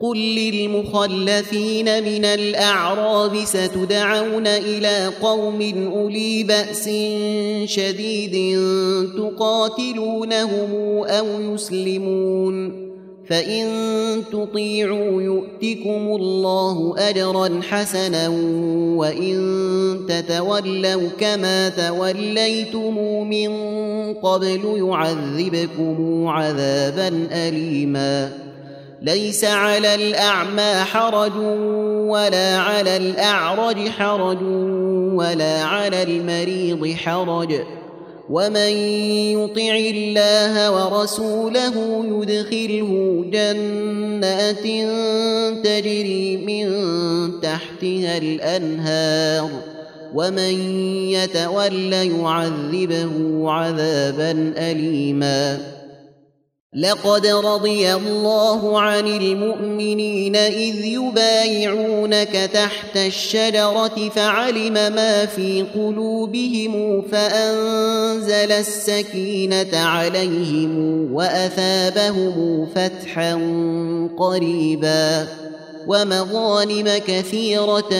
قل للمخلفين من الأعراب ستدعون إلى قوم أولي بأس شديد تقاتلونهم أو يسلمون فإن تطيعوا يؤتكم الله أجرا حسنا وإن تتولوا كما توليتم من قبل يعذبكم عذابا أليما ليس على الأعمى حرج ولا على الأعرج حرج ولا على المريض حرج ومن يطع الله ورسوله يدخله جنات تجري من تحتها الأنهار ومن يتول يعذبه عذابا أليما لقد رضي الله عن المؤمنين إذ يبايعونك تحت الشجرة فعلم ما في قلوبهم فأنزل السكينة عليهم وأثابهم فتحا قريبا ومغانم كثيرة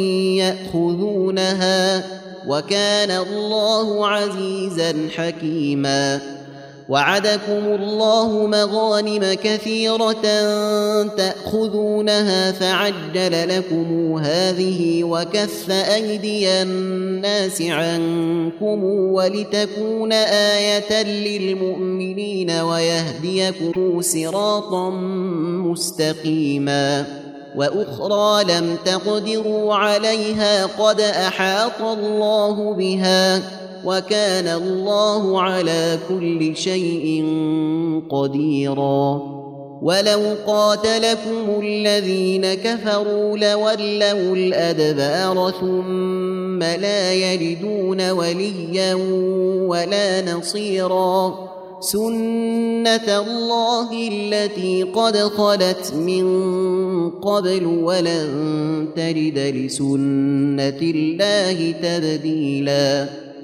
يأخذونها وكان الله عزيزا حكيما وعدكم الله مغانم كثيرة تأخذونها فعجل لكم هذه وكف أيدي الناس عنكم ولتكون آية للمؤمنين ويهديكم صراطا مستقيما وأخرى لم تقدروا عليها قد أحاط الله بها وكان الله على كل شيء قديرا ولو قاتلكم الذين كفروا لولوا الأدبار ثم لا يجدون وليا ولا نصيرا سنة الله التي قد خلت من قبل ولن تجد لسنة الله تبديلا